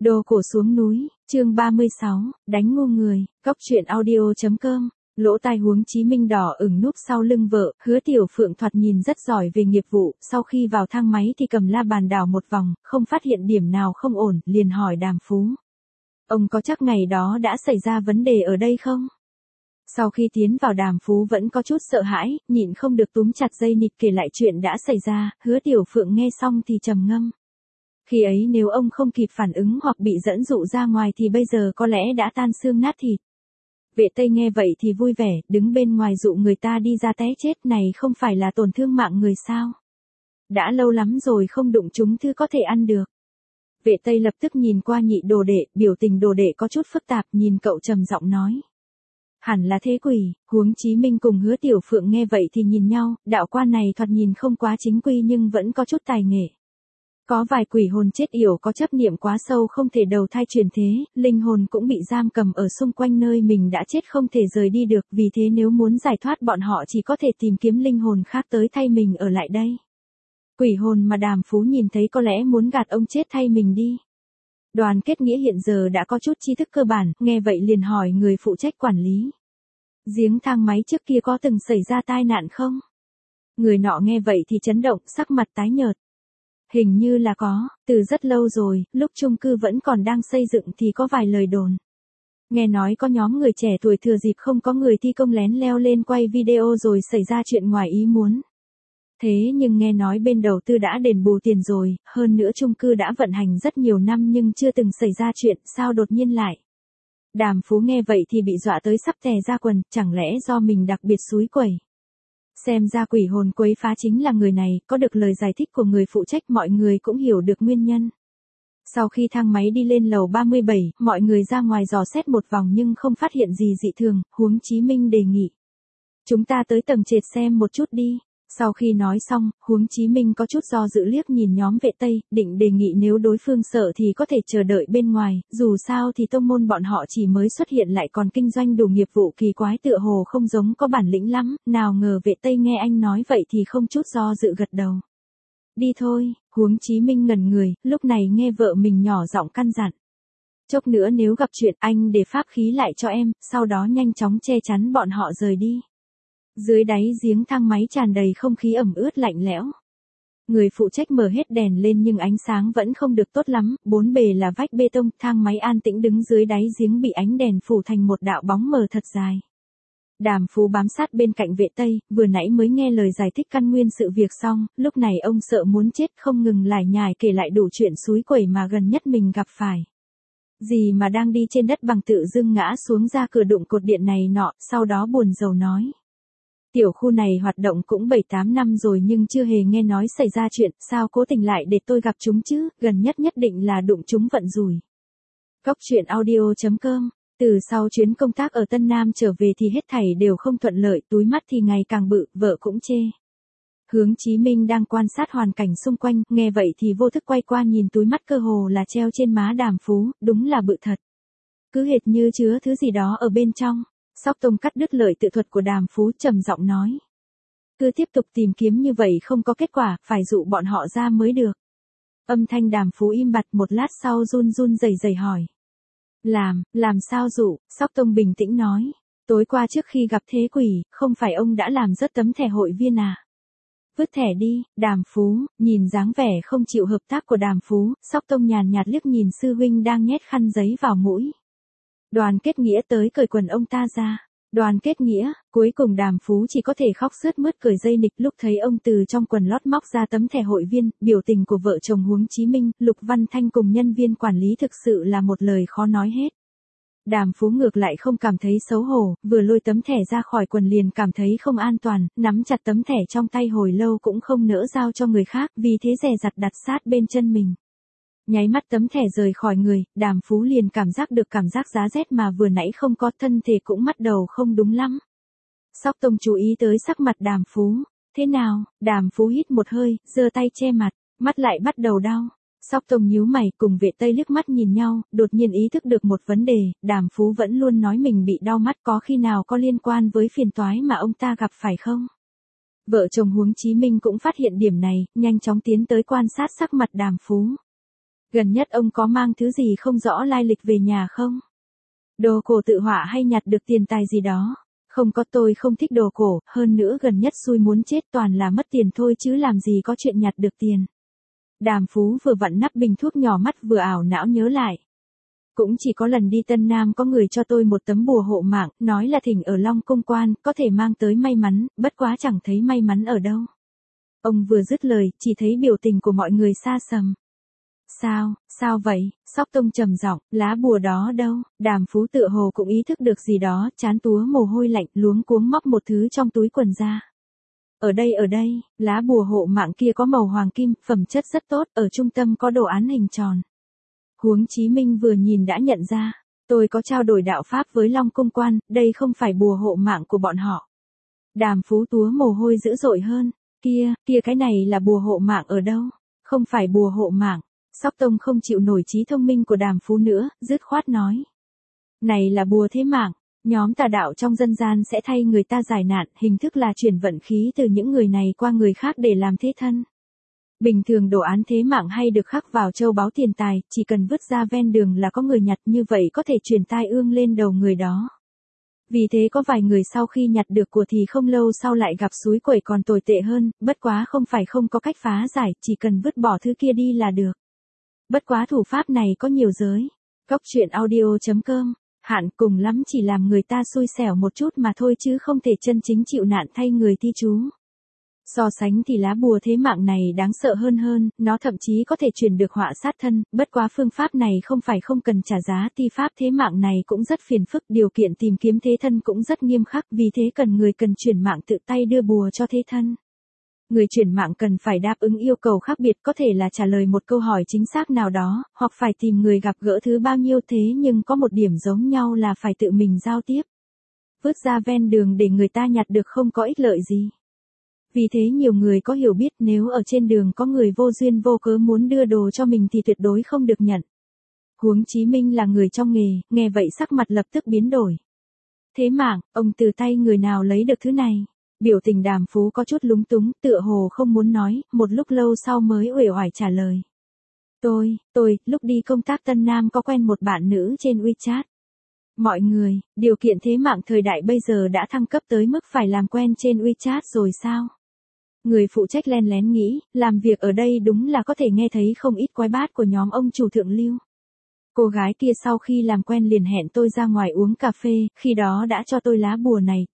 Đồ cổ xuống núi, chương 36, đánh ngu người, cóc truyện audio.com. Lỗ tai Huống Chí Minh đỏ ửng núp sau lưng vợ, Hứa Tiểu Phượng thoạt nhìn rất giỏi về nghiệp vụ, sau khi vào thang máy thì cầm la bàn đảo một vòng, không phát hiện điểm nào không ổn, liền hỏi Đàm Phú. Ông có chắc ngày đó đã xảy ra vấn đề ở đây không? Sau khi tiến vào Đàm Phú vẫn có chút sợ hãi, nhịn không được túm chặt dây nịt kể lại chuyện đã xảy ra, Hứa Tiểu Phượng nghe xong thì trầm ngâm. Khi ấy nếu ông không kịp phản ứng hoặc bị dẫn dụ ra ngoài thì bây giờ có lẽ đã tan xương nát thịt. Vệ Tây nghe vậy thì vui vẻ, đứng bên ngoài dụ người ta đi ra té chết, này không phải là tổn thương mạng người sao? Đã lâu lắm rồi không đụng chúng thứ có thể ăn được. Vệ Tây lập tức nhìn qua nhị đồ đệ, biểu tình đồ đệ có chút phức tạp, nhìn cậu trầm giọng nói. Hẳn là thế quỷ. Huống Chí Minh cùng Hứa Tiểu Phượng nghe vậy thì nhìn nhau, đạo quan này thoạt nhìn không quá chính quy nhưng vẫn có chút tài nghệ. Có vài quỷ hồn chết yểu có chấp niệm quá sâu không thể đầu thai chuyển thế, linh hồn cũng bị giam cầm ở xung quanh nơi mình đã chết không thể rời đi được, vì thế nếu muốn giải thoát bọn họ chỉ có thể tìm kiếm linh hồn khác tới thay mình ở lại đây. Quỷ hồn mà Đàm Phú nhìn thấy có lẽ muốn gạt ông chết thay mình đi. Đoàn Kết Nghĩa hiện giờ đã có chút tri thức cơ bản, nghe vậy liền hỏi người phụ trách quản lý. Giếng thang máy trước kia có từng xảy ra tai nạn không? Người nọ nghe vậy thì chấn động, sắc mặt tái nhợt. Hình như là có, từ rất lâu rồi, lúc chung cư vẫn còn đang xây dựng thì có vài lời đồn. Nghe nói có nhóm người trẻ tuổi thừa dịp không có người thi công lén leo lên quay video rồi xảy ra chuyện ngoài ý muốn. Thế nhưng nghe nói bên đầu tư đã đền bù tiền rồi, hơn nữa chung cư đã vận hành rất nhiều năm nhưng chưa từng xảy ra chuyện, sao đột nhiên lại. Đàm Phú nghe vậy thì bị dọa tới sắp tè ra quần, chẳng lẽ do mình đặc biệt xúi quẩy. Xem ra quỷ hồn quấy phá chính là người này, có được lời giải thích của người phụ trách mọi người cũng hiểu được nguyên nhân. Sau khi thang máy đi lên lầu 37, mọi người ra ngoài dò xét một vòng nhưng không phát hiện gì dị thường, Huống Chí Minh đề nghị. Chúng ta tới tầng trệt xem một chút đi. Sau khi nói xong, Huống Chí Minh có chút do dự liếc nhìn nhóm Vệ Tây, định đề nghị nếu đối phương sợ thì có thể chờ đợi bên ngoài, dù sao thì tông môn bọn họ chỉ mới xuất hiện lại còn kinh doanh đủ nghiệp vụ kỳ quái tựa hồ không giống có bản lĩnh lắm, nào ngờ Vệ Tây nghe anh nói vậy thì không chút do dự gật đầu. Đi thôi. Huống Chí Minh ngẩn người, lúc này nghe vợ mình nhỏ giọng căn dặn. Chốc nữa nếu gặp chuyện anh để pháp khí lại cho em, sau đó nhanh chóng che chắn bọn họ rời đi. Dưới đáy giếng thang máy tràn đầy không khí ẩm ướt lạnh lẽo. Người phụ trách mở hết đèn lên nhưng ánh sáng vẫn không được tốt lắm, bốn bề là vách bê tông, thang máy an tĩnh đứng dưới đáy giếng bị ánh đèn phủ thành một đạo bóng mờ thật dài. Đàm Phú bám sát bên cạnh Vệ Tây, vừa nãy mới nghe lời giải thích căn nguyên sự việc xong, lúc này ông sợ muốn chết không ngừng lải nhải kể lại đủ chuyện xúi quẩy mà gần nhất mình gặp phải. Gì mà đang đi trên đất bằng tự dưng ngã xuống ra cửa đụng cột điện này nọ, sau đó buồn rầu nói. Tiểu khu này hoạt động cũng 7-8 năm rồi nhưng chưa hề nghe nói xảy ra chuyện, sao cố tình lại để tôi gặp chúng chứ, gần nhất nhất định là đụng chúng vận rủi. Cóc truyện audio.com. Từ sau chuyến công tác ở Tân Nam trở về thì hết thảy đều không thuận lợi, túi mắt thì ngày càng bự, vợ cũng chê. Huống Chí Minh đang quan sát hoàn cảnh xung quanh, nghe vậy thì vô thức quay qua nhìn túi mắt cơ hồ là treo trên má Đàm Phú, đúng là bự thật. Cứ hệt như chứa thứ gì đó ở bên trong. Sóc Tông cắt đứt lời tự thuật của Đàm Phú trầm giọng nói. Cứ tiếp tục tìm kiếm như vậy không có kết quả, phải dụ bọn họ ra mới được. Âm thanh Đàm Phú im bặt một lát sau run run rẩy rẩy hỏi. Làm sao dụ, Sóc Tông bình tĩnh nói. Tối qua trước khi gặp thế quỷ, không phải ông đã làm rớt tấm thẻ hội viên à? Vứt thẻ đi. Đàm Phú, nhìn dáng vẻ không chịu hợp tác của Đàm Phú, Sóc Tông nhàn nhạt liếc nhìn sư huynh đang nhét khăn giấy vào mũi. Đoàn Kết Nghĩa tới cởi quần ông ta ra. Đoàn Kết Nghĩa, cuối cùng Đàm Phú chỉ có thể khóc sướt mướt cởi dây nịch lúc thấy ông từ trong quần lót móc ra tấm thẻ hội viên, biểu tình của vợ chồng Huống Chí Minh, Lục Văn Thanh cùng nhân viên quản lý thực sự là một lời khó nói hết. Đàm Phú ngược lại không cảm thấy xấu hổ, vừa lôi tấm thẻ ra khỏi quần liền cảm thấy không an toàn, nắm chặt tấm thẻ trong tay hồi lâu cũng không nỡ giao cho người khác, vì thế dè dặt đặt sát bên chân mình. Nháy mắt tấm thẻ rời khỏi người, Đàm Phú liền cảm giác được cảm giác giá rét mà vừa nãy không có, thân thể cũng bắt đầu không đúng lắm. Sóc Tông chú ý tới sắc mặt Đàm Phú. Thế nào? Đàm Phú hít một hơi, giơ tay che mặt, mắt lại bắt đầu đau. Sóc Tông nhíu mày, cùng Vệ Tây liếc mắt nhìn nhau, đột nhiên ý thức được một vấn đề, Đàm Phú vẫn luôn nói mình bị đau mắt, có khi nào có liên quan với phiền toái mà ông ta gặp phải không? Vợ chồng Huống Chí Minh cũng phát hiện điểm này, nhanh chóng tiến tới quan sát sắc mặt Đàm Phú. Gần nhất ông có mang thứ gì không rõ lai lịch về nhà không? Đồ cổ tự họa hay nhặt được tiền tài gì đó? Không có, tôi không thích đồ cổ, hơn nữa gần nhất xui muốn chết, toàn là mất tiền thôi chứ làm gì có chuyện nhặt được tiền. Đàm Phú vừa vặn nắp bình thuốc nhỏ, mắt vừa ảo não nhớ lại. Cũng chỉ có lần đi Tân Nam có người cho tôi một tấm bùa hộ mạng, nói là thỉnh ở Long Cung Quan, có thể mang tới may mắn, bất quá chẳng thấy may mắn ở đâu. Ông vừa dứt lời, chỉ thấy biểu tình của mọi người xa sầm. Sao vậy? Sóc Tông trầm giọng, lá bùa đó đâu? Đàm Phú tựa hồ cũng ý thức được gì đó, trán túa mồ hôi lạnh, luống cuống móc một thứ trong túi quần ra. Ở đây, lá bùa hộ mạng kia có màu hoàng kim, phẩm chất rất tốt, ở trung tâm có đồ án hình tròn. Huống Chí Minh vừa nhìn đã nhận ra, tôi có trao đổi đạo pháp với Long Cung Quan, đây không phải bùa hộ mạng của bọn họ. Đàm Phú túa mồ hôi dữ dội hơn, kia cái này là bùa hộ mạng ở đâu? Không phải bùa hộ mạng. Sóc Tông không chịu nổi trí thông minh của Đàm Phú nữa, dứt khoát nói. Này là bùa thế mạng, nhóm tà đạo trong dân gian sẽ thay người ta giải nạn, hình thức là chuyển vận khí từ những người này qua người khác để làm thế thân. Bình thường đồ án thế mạng hay được khắc vào châu báu tiền tài, chỉ cần vứt ra ven đường là có người nhặt, như vậy có thể truyền tai ương lên đầu người đó. Vì thế có vài người sau khi nhặt được của thì không lâu sau lại gặp xúi quẩy còn tồi tệ hơn, bất quá không phải không có cách phá giải, chỉ cần vứt bỏ thứ kia đi là được. Bất quá thủ pháp này có nhiều giới. Cóc truyện audio.com, hạn cùng lắm chỉ làm người ta xui xẻo một chút mà thôi chứ không thể chân chính chịu nạn thay người thi chú. So sánh thì lá bùa thế mạng này đáng sợ hơn, nó thậm chí có thể truyền được họa sát thân, bất quá phương pháp này không phải không cần trả giá, thi pháp thế mạng này cũng rất phiền phức, điều kiện tìm kiếm thế thân cũng rất nghiêm khắc, vì thế người cần chuyển mạng tự tay đưa bùa cho thế thân. Người chuyển mạng cần phải đáp ứng yêu cầu khác biệt, có thể là trả lời một câu hỏi chính xác nào đó, hoặc phải tìm người gặp gỡ thứ bao nhiêu, thế nhưng có một điểm giống nhau là phải tự mình giao tiếp. Vứt ra ven đường để người ta nhặt được không có ích lợi gì. Vì thế nhiều người có hiểu biết nếu ở trên đường có người vô duyên vô cớ muốn đưa đồ cho mình thì tuyệt đối không được nhận. Huống Chí Minh là người trong nghề, nghe vậy sắc mặt lập tức biến đổi. Thế mạng, ông từ tay người nào lấy được thứ này? Biểu tình Đàm Phú có chút lúng túng, tựa hồ không muốn nói, một lúc lâu sau mới uể oải trả lời. Tôi, lúc đi công tác Tân Nam có quen một bạn nữ trên WeChat. Mọi người, điều kiện thế mạng thời đại bây giờ đã thăng cấp tới mức phải làm quen trên WeChat rồi sao? Người phụ trách len lén nghĩ, làm việc ở đây đúng là có thể nghe thấy không ít quái bát của nhóm ông chủ thượng lưu. Cô gái kia sau khi làm quen liền hẹn tôi ra ngoài uống cà phê, khi đó đã cho tôi lá bùa này,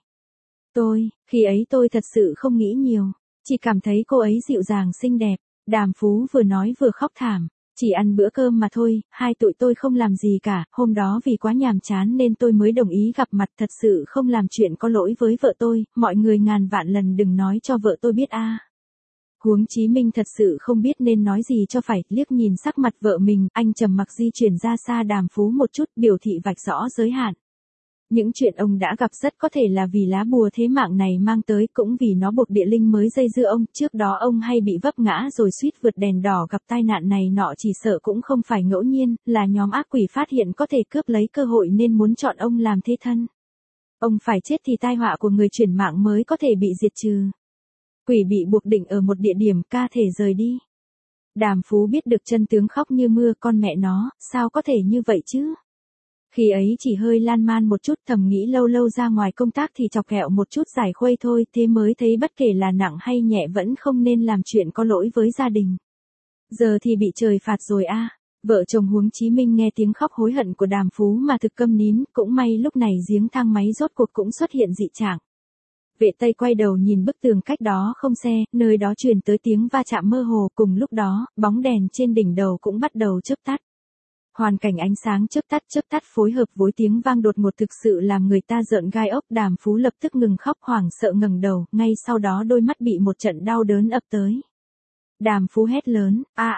khi ấy tôi thật sự không nghĩ nhiều, chỉ cảm thấy cô ấy dịu dàng xinh đẹp. Đàm Phú vừa nói vừa khóc thảm, chỉ ăn bữa cơm mà thôi, hai tụi tôi không làm gì cả, hôm đó vì quá nhàm chán nên tôi mới đồng ý gặp mặt, thật sự không làm chuyện có lỗi với vợ tôi, mọi người ngàn vạn lần đừng nói cho vợ tôi biết a. Huống Chí Minh thật sự không biết nên nói gì cho phải, liếc nhìn sắc mặt vợ mình, anh trầm mặc di chuyển ra xa Đàm Phú một chút, biểu thị vạch rõ giới hạn. Những chuyện ông đã gặp rất có thể là vì lá bùa thế mạng này mang tới, cũng vì nó buộc địa linh mới dây dưa ông, trước đó ông hay bị vấp ngã rồi suýt vượt đèn đỏ, gặp tai nạn này nọ chỉ sợ cũng không phải ngẫu nhiên, là nhóm ác quỷ phát hiện có thể cướp lấy cơ hội nên muốn chọn ông làm thế thân. Ông phải chết thì tai họa của người chuyển mạng mới có thể bị diệt trừ. Quỷ bị buộc định ở một địa điểm, ca thể rời đi. Đàm Phú biết được chân tướng khóc như mưa, con mẹ nó, sao có thể như vậy chứ? Khi ấy chỉ hơi lan man một chút, thầm nghĩ lâu lâu ra ngoài công tác thì chọc ghẹo một chút giải khuây thôi, thế mới thấy bất kể là nặng hay nhẹ vẫn không nên làm chuyện có lỗi với gia đình. Giờ thì bị trời phạt rồi a. Vợ chồng Huống Chí Minh nghe tiếng khóc hối hận của Đàm Phú mà thực câm nín, cũng may lúc này giếng thang máy rốt cuộc cũng xuất hiện dị trạng. Vệ Tây quay đầu nhìn bức tường cách đó không xe, nơi đó truyền tới tiếng va chạm mơ hồ, cùng lúc đó, bóng đèn trên đỉnh đầu cũng bắt đầu chớp tắt. Hoàn cảnh ánh sáng chớp tắt phối hợp với tiếng vang đột ngột thực sự làm người ta rợn gai ốc. Đàm Phú lập tức ngừng khóc, hoảng sợ ngẩng đầu, ngay sau đó đôi mắt bị một trận đau đớn ập tới. Đàm Phú hét lớn,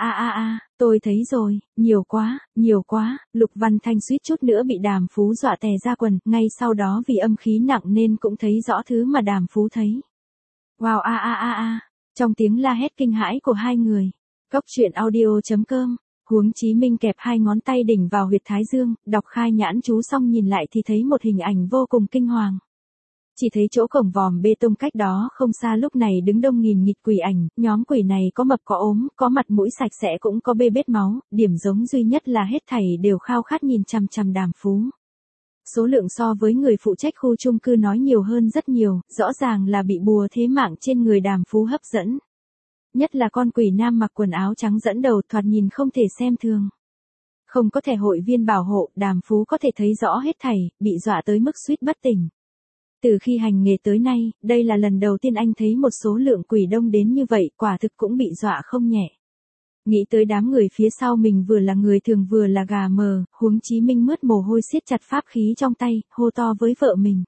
tôi thấy rồi, nhiều quá, Lục Văn Thanh suýt chút nữa bị Đàm Phú dọa tè ra quần, ngay sau đó vì âm khí nặng nên cũng thấy rõ thứ mà Đàm Phú thấy. Wow trong tiếng la hét kinh hãi của hai người. Cóc truyện audio.com. Huống Chí Minh kẹp hai ngón tay đỉnh vào huyệt thái dương, đọc khai nhãn chú xong nhìn lại thì thấy một hình ảnh vô cùng kinh hoàng. Chỉ thấy chỗ cổng vòm bê tông cách đó không xa lúc này đứng đông nghìn nghịt quỷ ảnh, nhóm quỷ này có mập có ốm, có mặt mũi sạch sẽ cũng có bê bết máu, điểm giống duy nhất là hết thảy đều khao khát nhìn chằm chằm Đàm Phú. Số lượng so với người phụ trách khu chung cư nói nhiều hơn rất nhiều, rõ ràng là bị bùa thế mạng trên người Đàm Phú hấp dẫn. Nhất là con quỷ nam mặc quần áo trắng dẫn đầu thoạt nhìn không thể xem thường. Không có thẻ hội viên bảo hộ, Đàm Phú có thể thấy rõ hết thảy, bị dọa tới mức suýt bất tỉnh. Từ khi hành nghề tới nay, đây là lần đầu tiên anh thấy một số lượng quỷ đông đến như vậy, quả thực cũng bị dọa không nhẹ. Nghĩ tới đám người phía sau mình vừa là người thường vừa là gà mờ, Huống Chí Minh mướt mồ hôi siết chặt pháp khí trong tay, hô to với vợ mình.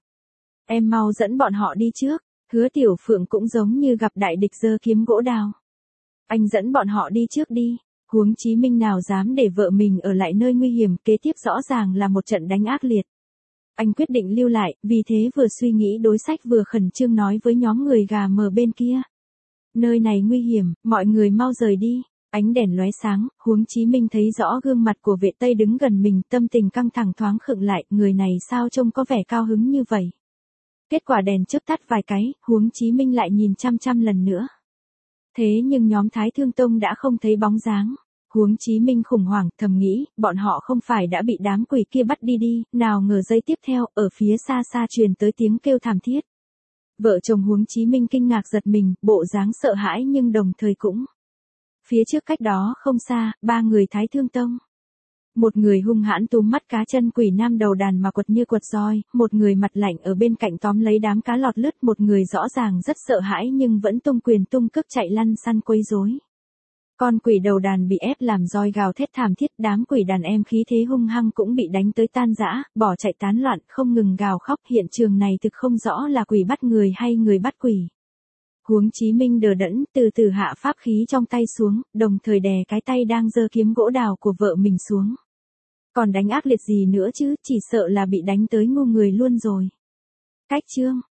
Em mau dẫn bọn họ đi trước, Hứa Tiểu Phượng cũng giống như gặp đại địch giơ kiếm gỗ đào. Anh dẫn bọn họ đi trước đi. Huống Chí Minh nào dám để vợ mình ở lại nơi nguy hiểm, kế tiếp rõ ràng là một trận đánh ác liệt. Anh quyết định lưu lại, vì thế vừa suy nghĩ đối sách vừa khẩn trương nói với nhóm người gà mờ bên kia. Nơi này nguy hiểm, mọi người mau rời đi. Ánh đèn lóe sáng, Huống Chí Minh thấy rõ gương mặt của vệ Tây đứng gần mình, tâm tình căng thẳng thoáng khựng lại, người này sao trông có vẻ cao hứng như vậy. Kết quả đèn chớp tắt vài cái, Huống Chí Minh lại nhìn chăm chăm lần nữa. Thế nhưng nhóm Thái Thương Tông đã không thấy bóng dáng. Huống Chí Minh khủng hoảng, thầm nghĩ, bọn họ không phải đã bị đám quỷ kia bắt đi, nào ngờ giây tiếp theo, ở phía xa xa truyền tới tiếng kêu thảm thiết. Vợ chồng Huống Chí Minh kinh ngạc giật mình, bộ dáng sợ hãi nhưng đồng thời cũng. Phía trước cách đó không xa, ba người Thái Thương Tông. Một người hung hãn túm mắt cá chân quỷ nam đầu đàn mà quật như quật roi, một người mặt lạnh ở bên cạnh tóm lấy đám cá lọt lướt, một người rõ ràng rất sợ hãi nhưng vẫn tung quyền tung cước chạy lăn xăn quấy rối. Con quỷ đầu đàn bị ép làm roi gào thét thảm thiết, đám quỷ đàn em khí thế hung hăng cũng bị đánh tới tan rã, bỏ chạy tán loạn, không ngừng gào khóc, hiện trường này thực không rõ là quỷ bắt người hay người bắt quỷ. Huống Chí Minh đờ đẫn, từ từ hạ pháp khí trong tay xuống, đồng thời đè cái tay đang giơ kiếm gỗ đào của vợ mình xuống. Còn đánh ác liệt gì nữa chứ, chỉ sợ là bị đánh tới ngu người luôn rồi. Cách chương